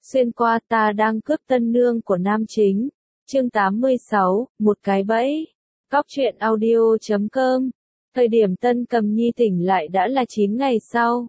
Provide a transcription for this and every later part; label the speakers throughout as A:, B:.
A: Xuyên qua ta đang cướp tân nương của nam chính. Chương 86, một cái bẫy. Cóc truyện audio.com. Thời điểm Tân Cầm Nhi tỉnh lại đã là 9 ngày sau.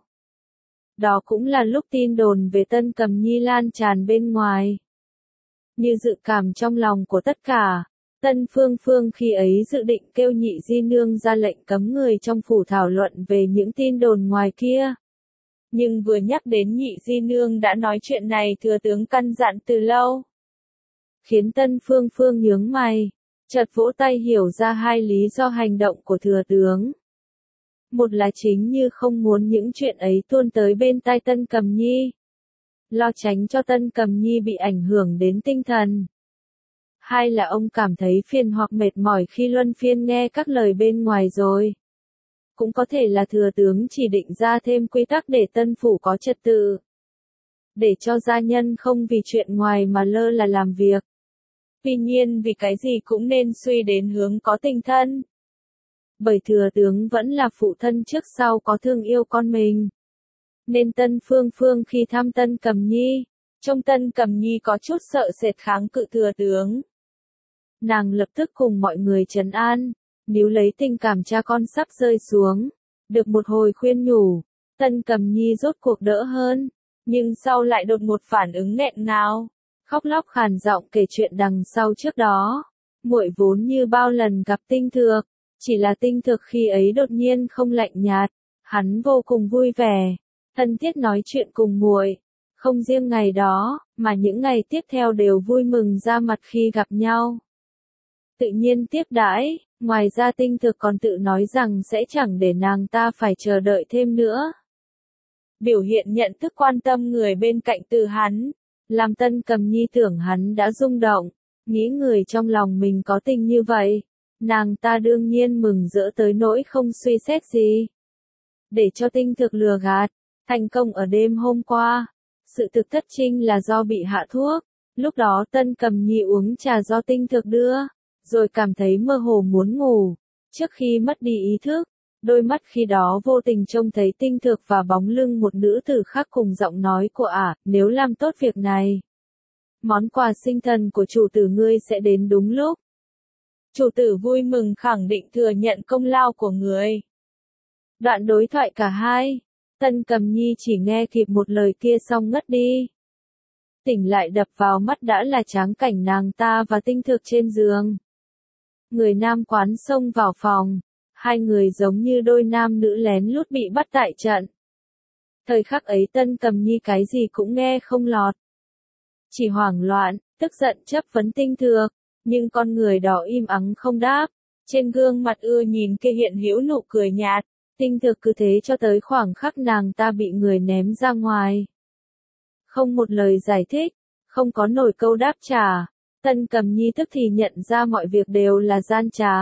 A: Đó cũng là lúc tin đồn về Tân Cầm Nhi lan tràn bên ngoài. Như dự cảm trong lòng của tất cả, Tân Phương Phương khi ấy dự định kêu nhị di nương ra lệnh cấm người trong phủ thảo luận về những tin đồn ngoài kia. Nhưng vừa nhắc đến nhị di nương đã nói chuyện này thừa tướng căn dặn từ lâu. Khiến Tân Phương Phương nhướng mày, chợt vỗ tay hiểu ra hai lý do hành động của thừa tướng. Một là chính như không muốn những chuyện ấy tuôn tới bên tai Tân Cầm Nhi. Lo tránh cho Tân Cầm Nhi bị ảnh hưởng đến tinh thần. Hai là ông cảm thấy phiền hoặc mệt mỏi khi luân phiên nghe các lời bên ngoài rồi. Cũng có thể là thừa tướng chỉ định ra thêm quy tắc để tân phủ có trật tự. Để cho gia nhân không vì chuyện ngoài mà lơ là làm việc. Tuy nhiên vì cái gì cũng nên suy đến hướng có tình thân. Bởi thừa tướng vẫn là phụ thân trước sau có thương yêu con mình. Nên Tân Phương Phương khi thăm Tân Cầm Nhi, trông Tân Cầm Nhi có chút sợ sệt kháng cự thừa tướng. Nàng lập tức cùng mọi người trấn an, níu lấy tình cảm cha con sắp rơi xuống. Được một hồi khuyên nhủ, Tân Cầm Nhi rốt cuộc đỡ hơn, nhưng sau lại đột một phản ứng nghẹn ngào, khóc lóc khàn giọng kể chuyện đằng sau trước đó. Muội vốn như bao lần gặp Tinh Thược, chỉ là Tinh Thược khi ấy đột nhiên không lạnh nhạt, hắn vô cùng vui vẻ, thân thiết nói chuyện cùng muội. Không riêng ngày đó, mà những ngày tiếp theo đều vui mừng ra mặt khi gặp nhau. Tự nhiên tiếp đãi, ngoài ra Tinh Thược còn tự nói rằng sẽ chẳng để nàng ta phải chờ đợi thêm nữa. Biểu hiện nhận thức quan tâm người bên cạnh từ hắn, làm Tân Cầm Nhi tưởng hắn đã rung động, nghĩ người trong lòng mình có tình như vậy. Nàng ta đương nhiên mừng rỡ tới nỗi không suy xét gì. Để cho Tinh Thược lừa gạt, thành công ở đêm hôm qua. Sự thực thất trinh là do bị hạ thuốc. Lúc đó Tân Cầm Nhi uống trà do Tinh Thược đưa, rồi cảm thấy mơ hồ muốn ngủ. Trước khi mất đi ý thức, đôi mắt khi đó vô tình trông thấy Tinh Thược và bóng lưng một nữ tử khác cùng giọng nói của ả, nếu làm tốt việc này, món quà sinh thần của chủ tử ngươi sẽ đến đúng lúc. Chủ tử vui mừng khẳng định thừa nhận công lao của người. Đoạn đối thoại cả hai, Tân Cầm Nhi chỉ nghe kịp một lời kia xong ngất đi. Tỉnh lại đập vào mắt đã là tráng cảnh nàng ta và Tinh Thược trên giường. Người nam quán xông vào phòng, hai người giống như đôi nam nữ lén lút bị bắt tại trận. Thời khắc ấy Tân Cầm Nhi cái gì cũng nghe không lọt. Chỉ hoảng loạn, tức giận chất vấn Tinh Thược, nhưng con người đó im ắng không đáp. Trên gương mặt ưa nhìn kia hiện hữu nụ cười nhạt. Tinh Thược cứ thế cho tới khoảng khắc nàng ta bị người ném ra ngoài. Không một lời giải thích, không có nổi câu đáp trả. Tân Cầm Nhi tức thì nhận ra mọi việc đều là gian trá.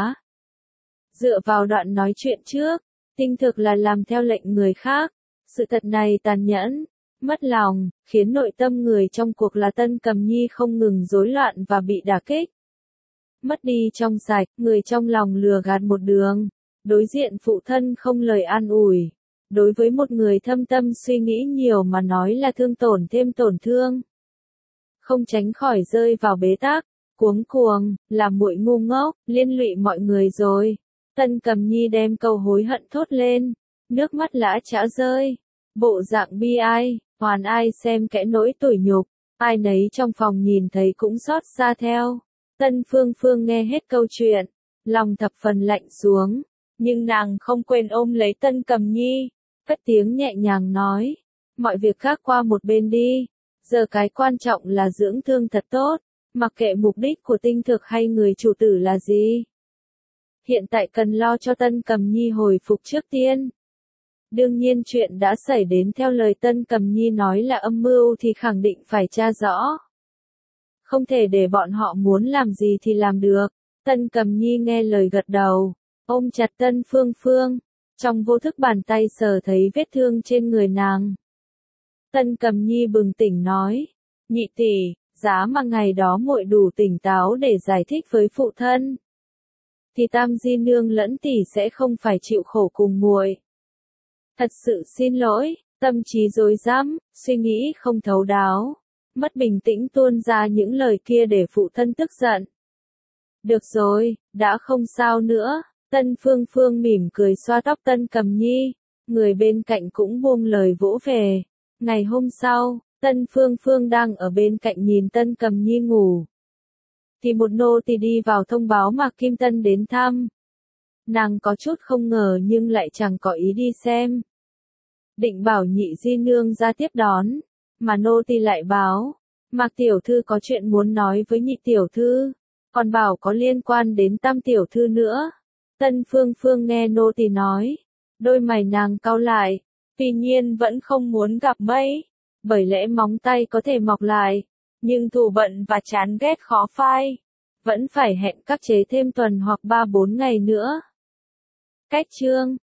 A: Dựa vào đoạn nói chuyện trước, Tinh Thược là làm theo lệnh người khác. Sự thật này tàn nhẫn, mất lòng, khiến nội tâm người trong cuộc là Tân Cầm Nhi không ngừng rối loạn và bị đả kích. Mất đi trong sạch, người trong lòng lừa gạt một đường. Đối diện phụ thân không lời an ủi. Đối với một người thâm tâm suy nghĩ nhiều mà nói là thương tổn thêm tổn thương. Không tránh khỏi rơi vào bế tắc, cuống cuồng, làm muội ngu ngốc, liên lụy mọi người rồi. Tân Cầm Nhi đem câu hối hận thốt lên, nước mắt lã chã rơi. Bộ dạng bi ai, hoàn ai xem kẽ nỗi tủi nhục, ai nấy trong phòng nhìn thấy cũng xót xa theo. Tân Phương Phương nghe hết câu chuyện, lòng thập phần lạnh xuống. Nhưng nàng không quên ôm lấy Tân Cầm Nhi, cất tiếng nhẹ nhàng nói, mọi việc khác qua một bên đi, giờ cái quan trọng là dưỡng thương thật tốt, mặc kệ mục đích của Tinh Thược hay người chủ tử là gì. Hiện tại cần lo cho Tân Cầm Nhi hồi phục trước tiên. Đương nhiên chuyện đã xảy đến theo lời Tân Cầm Nhi nói là âm mưu thì khẳng định phải tra rõ. Không thể để bọn họ muốn làm gì thì làm được. Tân Cầm Nhi nghe lời gật đầu. Ôm chặt Tân Phương Phương, trong vô thức bàn tay sờ thấy vết thương trên người nàng. Tân Cầm Nhi bừng tỉnh nói, nhị tỷ, giá mà ngày đó muội đủ tỉnh táo để giải thích với phụ thân, thì Tam Di nương lẫn tỷ sẽ không phải chịu khổ cùng muội. Thật sự xin lỗi, tâm trí rối rắm, suy nghĩ không thấu đáo. mất bình tĩnh tuôn ra những lời kia để phụ thân tức giận. Được rồi, đã không sao nữa. Tân Phương Phương mỉm cười xoa tóc Tân Cầm Nhi, người bên cạnh cũng buông lời vỗ về. Ngày hôm sau, Tân Phương Phương đang ở bên cạnh nhìn Tân Cầm Nhi ngủ. Thì một nô tỳ đi vào thông báo Mạc Kim Tân đến thăm. Nàng có chút không ngờ nhưng lại chẳng có ý đi xem. Định bảo nhị di nương ra tiếp đón, mà nô tỳ lại báo, Mạc tiểu thư có chuyện muốn nói với nhị tiểu thư, còn bảo có liên quan đến Tam tiểu thư nữa. Tân Phương Phương nghe nô tỳ nói, đôi mày nàng cau lại, tuy nhiên vẫn không muốn gặp mấy, bởi lẽ móng tay có thể mọc lại, nhưng thù bận và chán ghét khó phai, vẫn phải hẹn các chế thêm tuần hoặc 3-4 ngày nữa. Cách chương